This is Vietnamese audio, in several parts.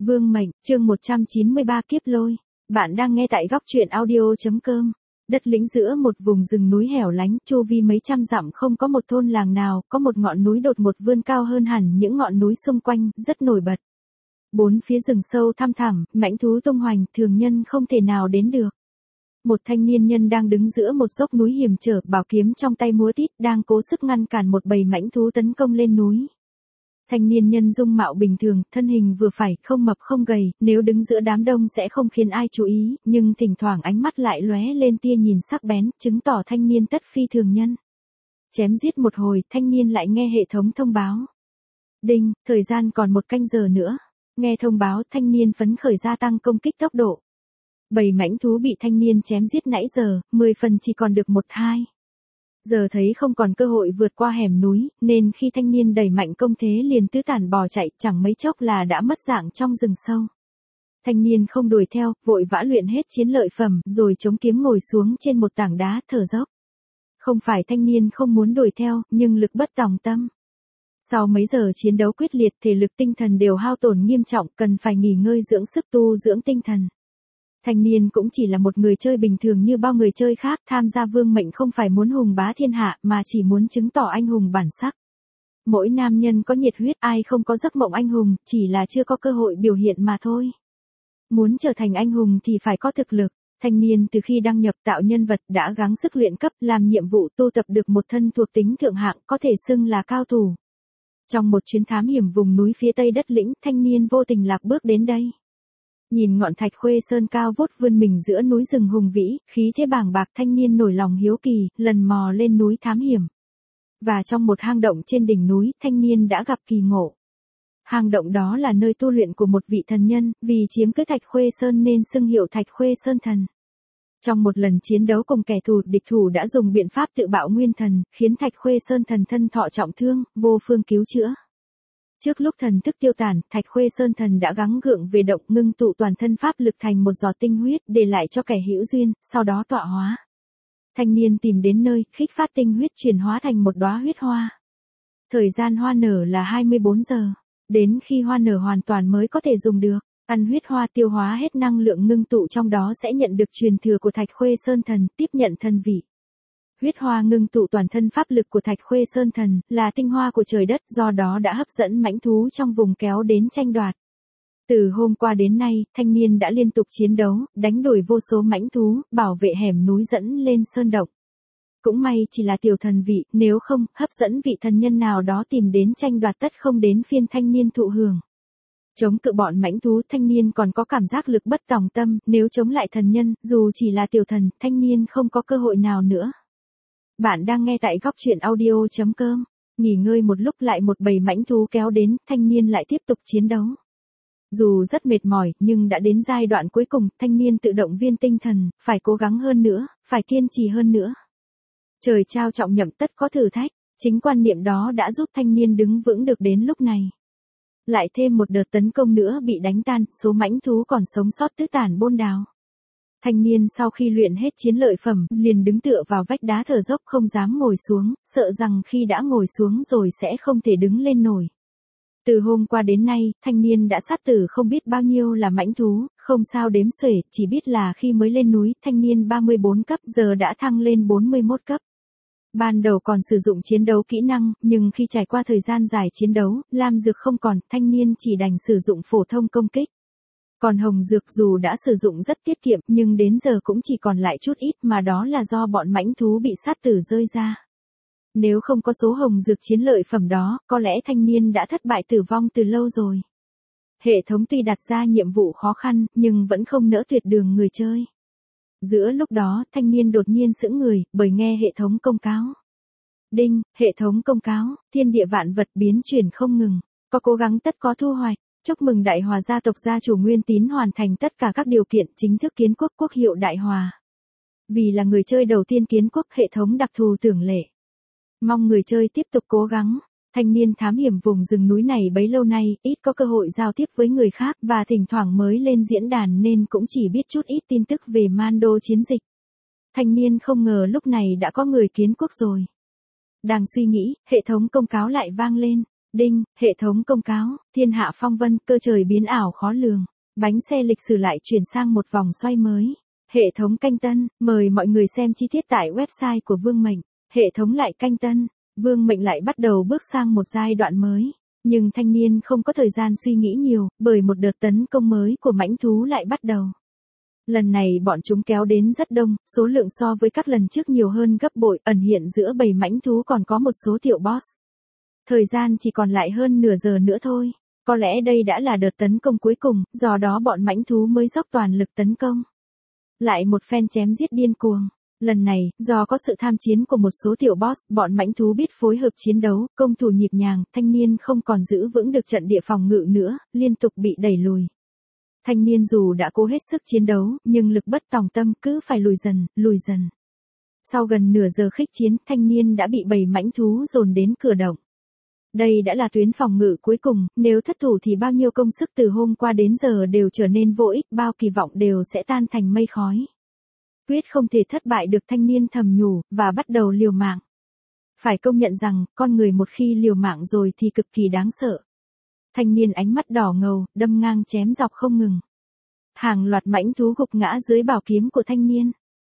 Vương mệnh, chương 193 kiếp lôi. Bạn đang nghe tại góc truyện audio.com. Đất lĩnh giữa một vùng rừng núi hẻo lánh, chu vi mấy trăm dặm không có một thôn làng nào, có một ngọn núi đột ngột vươn cao hơn hẳn những ngọn núi xung quanh, rất nổi bật. Bốn phía rừng sâu thăm thẳm, mãnh thú tung hoành, thường nhân không thể nào đến được. Một thanh niên nhân đang đứng giữa một dốc núi hiểm trở, bảo kiếm trong tay múa tít, đang cố sức ngăn cản một bầy mãnh thú tấn công lên núi. Thanh niên nhân dung mạo bình thường, thân hình vừa phải, không mập không gầy, nếu đứng giữa đám đông sẽ không khiến ai chú ý, nhưng thỉnh thoảng ánh mắt lại lóe lên tia nhìn sắc bén, chứng tỏ thanh niên tất phi thường nhân. Chém giết một hồi, thanh niên lại nghe hệ thống thông báo. Đinh, thời gian còn 1 canh giờ nữa. Nghe thông báo, thanh niên phấn khởi gia tăng công kích tốc độ. Bầy mãnh thú bị thanh niên chém giết nãy giờ, 10 phần chỉ còn được 1-2. Giờ thấy không còn cơ hội vượt qua hẻm núi, nên khi thanh niên đẩy mạnh công thế liền tứ tản bò chạy, chẳng mấy chốc là đã mất dạng trong rừng sâu. Thanh niên không đuổi theo, vội vã luyện hết chiến lợi phẩm, rồi chống kiếm ngồi xuống trên một tảng đá thở dốc. Không phải thanh niên không muốn đuổi theo, nhưng lực bất tòng tâm. Sau mấy giờ chiến đấu quyết liệt, thể lực tinh thần đều hao tổn nghiêm trọng, cần phải nghỉ ngơi dưỡng sức tu dưỡng tinh thần. Thanh niên cũng chỉ là một người chơi bình thường như bao người chơi khác, tham gia vương mệnh không phải muốn hùng bá thiên hạ, mà chỉ muốn chứng tỏ anh hùng bản sắc. Mỗi nam nhân có nhiệt huyết, ai không có giấc mộng anh hùng, chỉ là chưa có cơ hội biểu hiện mà thôi. Muốn trở thành anh hùng thì phải có thực lực. Thanh niên từ khi đăng nhập tạo nhân vật đã gắng sức luyện cấp, làm nhiệm vụ tu tập được một thân thuộc tính thượng hạng, có thể xưng là cao thủ. Trong một chuyến thám hiểm vùng núi phía tây đất lĩnh, thanh niên vô tình lạc bước đến đây. Nhìn ngọn thạch khuê sơn cao vút vươn mình giữa núi rừng hùng vĩ, khí thế bàng bạc, thanh niên nổi lòng hiếu kỳ, lần mò lên núi thám hiểm. Và trong một hang động trên đỉnh núi, thanh niên đã gặp kỳ ngộ. Hang động đó là nơi tu luyện của một vị thần nhân, vì chiếm cứ thạch khuê sơn nên xưng hiệu thạch khuê sơn thần. Trong một lần chiến đấu cùng kẻ thù, địch thủ đã dùng biện pháp tự bạo nguyên thần, khiến thạch khuê sơn thần thân thọ trọng thương, vô phương cứu chữa. Trước lúc thần thức tiêu tàn, thạch khuê sơn thần đã gắng gượng về động, ngưng tụ toàn thân pháp lực thành một giọt tinh huyết, để lại cho kẻ hữu duyên, sau đó tọa hóa. Thanh niên tìm đến nơi, khích phát tinh huyết chuyển hóa thành một đóa huyết hoa. Thời gian hoa nở là 24 giờ. Đến khi hoa nở hoàn toàn mới có thể dùng được. Ăn huyết hoa tiêu hóa hết năng lượng ngưng tụ trong đó sẽ nhận được truyền thừa của thạch khuê sơn thần, tiếp nhận thần vị. Huyết hoa ngưng tụ toàn thân pháp lực của thạch khuê sơn thần, là tinh hoa của trời đất, do đó đã hấp dẫn mãnh thú trong vùng kéo đến tranh đoạt. Từ hôm qua đến nay, thanh niên đã liên tục chiến đấu, đánh đuổi vô số mãnh thú, bảo vệ hẻm núi dẫn lên sơn động. Cũng may chỉ là tiểu thần vị, nếu không, hấp dẫn vị thần nhân nào đó tìm đến tranh đoạt tất không đến phiên thanh niên thụ hưởng. Chống cự bọn mãnh thú, thanh niên còn có cảm giác lực bất tòng tâm, nếu chống lại thần nhân, dù chỉ là tiểu thần, thanh niên không có cơ hội nào nữa. Bạn đang nghe tại góc truyện audio.com. Nghỉ ngơi một lúc lại một bầy mãnh thú kéo đến, thanh niên lại tiếp tục chiến đấu. Dù rất mệt mỏi, nhưng đã đến giai đoạn cuối cùng, thanh niên tự động viên tinh thần, phải cố gắng hơn nữa, phải kiên trì hơn nữa. Trời trao trọng nhậm tất có thử thách, chính quan niệm đó đã giúp thanh niên đứng vững được đến lúc này. Lại thêm một đợt tấn công nữa bị đánh tan, số mãnh thú còn sống sót tứ tản bôn đào. Thanh niên sau khi luyện hết chiến lợi phẩm, liền đứng tựa vào vách đá thở dốc không dám ngồi xuống, sợ rằng khi đã ngồi xuống rồi sẽ không thể đứng lên nổi. Từ hôm qua đến nay, thanh niên đã sát tử không biết bao nhiêu là mãnh thú, không sao đếm xuể, chỉ biết là khi mới lên núi, thanh niên 34 cấp giờ đã thăng lên 41 cấp. Ban đầu còn sử dụng chiến đấu kỹ năng, nhưng khi trải qua thời gian dài chiến đấu, lam dược không còn, thanh niên chỉ đành sử dụng phổ thông công kích. Còn hồng dược dù đã sử dụng rất tiết kiệm, nhưng đến giờ cũng chỉ còn lại chút ít, mà đó là do bọn mãnh thú bị sát tử rơi ra. Nếu không có số hồng dược chiến lợi phẩm đó, có lẽ thanh niên đã thất bại tử vong từ lâu rồi. Hệ thống tuy đặt ra nhiệm vụ khó khăn, nhưng vẫn không nỡ tuyệt đường người chơi. Giữa lúc đó, thanh niên đột nhiên sững người, bởi nghe hệ thống công cáo. Đinh, hệ thống công cáo, thiên địa vạn vật biến chuyển không ngừng, có cố gắng tất có thu hoạch. Chúc mừng Đại Hòa gia tộc gia chủ Nguyên Tín hoàn thành tất cả các điều kiện chính thức kiến quốc quốc hiệu Đại Hòa. Vì là người chơi đầu tiên kiến quốc, hệ thống đặc thù tưởng lệ. Mong người chơi tiếp tục cố gắng. Thanh niên thám hiểm vùng rừng núi này bấy lâu nay, ít có cơ hội giao tiếp với người khác và thỉnh thoảng mới lên diễn đàn nên cũng chỉ biết chút ít tin tức về Mando chiến dịch. Thanh niên không ngờ lúc này đã có người kiến quốc rồi. Đang suy nghĩ, hệ thống công cáo lại vang lên. Đinh, hệ thống công cáo, thiên hạ phong vân, cơ trời biến ảo khó lường. Bánh xe lịch sử lại chuyển sang một vòng xoay mới. Hệ thống canh tân, mời mọi người xem chi tiết tại website của Vương Mệnh. Hệ thống lại canh tân, Vương Mệnh lại bắt đầu bước sang một giai đoạn mới. Nhưng thanh niên không có thời gian suy nghĩ nhiều, bởi một đợt tấn công mới của mãnh thú lại bắt đầu. Lần này bọn chúng kéo đến rất đông, số lượng so với các lần trước nhiều hơn gấp bội, ẩn hiện giữa bầy mãnh thú còn có một số tiểu boss. Thời gian chỉ còn lại hơn nửa giờ nữa thôi. Có lẽ đây đã là đợt tấn công cuối cùng, do đó bọn mãnh thú mới dốc toàn lực tấn công. Lại một phen chém giết điên cuồng. Lần này, do có sự tham chiến của một số tiểu boss, bọn mãnh thú biết phối hợp chiến đấu, công thủ nhịp nhàng, thanh niên không còn giữ vững được trận địa phòng ngự nữa, liên tục bị đẩy lùi. Thanh niên dù đã cố hết sức chiến đấu, nhưng lực bất tòng tâm cứ phải lùi dần. Sau gần nửa giờ khích chiến, thanh niên đã bị bầy mãnh thú dồn đến cửa động. Đây đã là tuyến phòng ngự cuối cùng, nếu thất thủ thì bao nhiêu công sức từ hôm qua đến giờ đều trở nên vô ích, bao kỳ vọng đều sẽ tan thành mây khói. Quyết không thể thất bại được, thanh niên thầm nhủ, và bắt đầu liều mạng. Phải công nhận rằng, con người một khi liều mạng rồi thì cực kỳ đáng sợ. Thanh niên ánh mắt đỏ ngầu, đâm ngang chém dọc không ngừng. Hàng loạt mãnh thú gục ngã dưới bảo kiếm của thanh niên.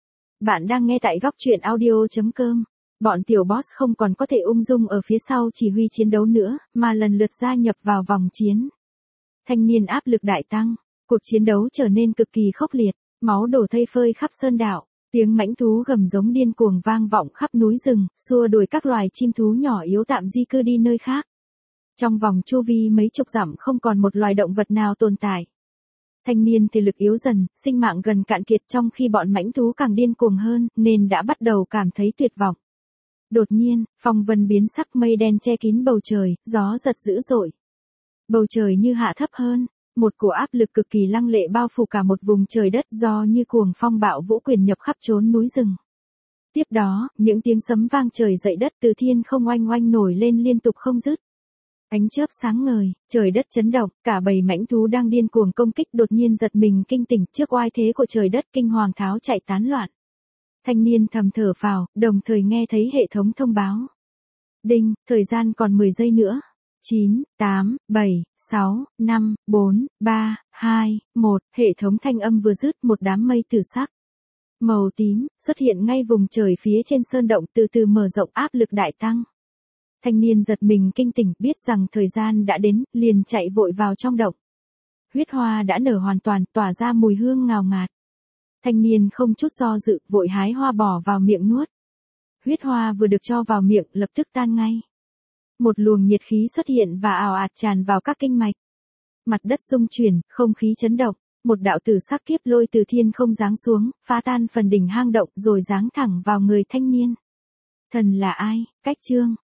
Bạn đang nghe tại góc truyện audio.com. Bọn tiểu boss không còn có thể ung dung ở phía sau chỉ huy chiến đấu nữa, mà lần lượt gia nhập vào vòng chiến. Thanh niên áp lực đại tăng, cuộc chiến đấu trở nên cực kỳ khốc liệt, máu đổ thây phơi khắp sơn đảo, tiếng mãnh thú gầm giống điên cuồng vang vọng khắp núi rừng, xua đuổi các loài chim thú nhỏ yếu tạm di cư đi nơi khác. Trong vòng chu vi mấy chục dặm không còn một loài động vật nào tồn tại. Thanh niên thể lực yếu dần, sinh mạng gần cạn kiệt, trong khi bọn mãnh thú càng điên cuồng hơn, nên đã bắt đầu cảm thấy tuyệt vọng. Đột nhiên, phong vân biến sắc, mây đen che kín bầu trời, gió giật dữ dội. Bầu trời như hạ thấp hơn, một cổ áp lực cực kỳ lăng lệ bao phủ cả một vùng trời đất, do như cuồng phong bạo vũ quyền nhập khắp chốn núi rừng. Tiếp đó, những tiếng sấm vang trời dậy đất từ thiên không oanh oanh nổi lên liên tục không dứt. Ánh chớp sáng ngời, trời đất chấn động, cả bầy mãnh thú đang điên cuồng công kích đột nhiên giật mình kinh tỉnh trước oai thế của trời đất, kinh hoàng tháo chạy tán loạn. Thanh niên thầm thở phào, đồng thời nghe thấy hệ thống thông báo. Đinh, thời gian còn 10 giây nữa. 9, 8, 7, 6, 5, 4, 3, 2, 1. Hệ thống thanh âm vừa dứt, một đám mây tử sắc màu tím xuất hiện ngay vùng trời phía trên sơn động, từ từ mở rộng, áp lực đại tăng. Thanh niên giật mình kinh tỉnh, biết rằng thời gian đã đến, liền chạy vội vào trong động. Huyết hoa đã nở hoàn toàn, tỏa ra mùi hương ngào ngạt. Thanh niên không chút do dự, vội hái hoa bỏ vào miệng nuốt. Huyết hoa vừa được cho vào miệng, lập tức tan ngay. Một luồng nhiệt khí xuất hiện và ào ạt tràn vào các kinh mạch. Mặt đất rung chuyển, không khí chấn động. Một đạo tử sắc kiếp lôi từ thiên không giáng xuống, phá tan phần đỉnh hang động rồi giáng thẳng vào người thanh niên. Thần là ai? Cách chương.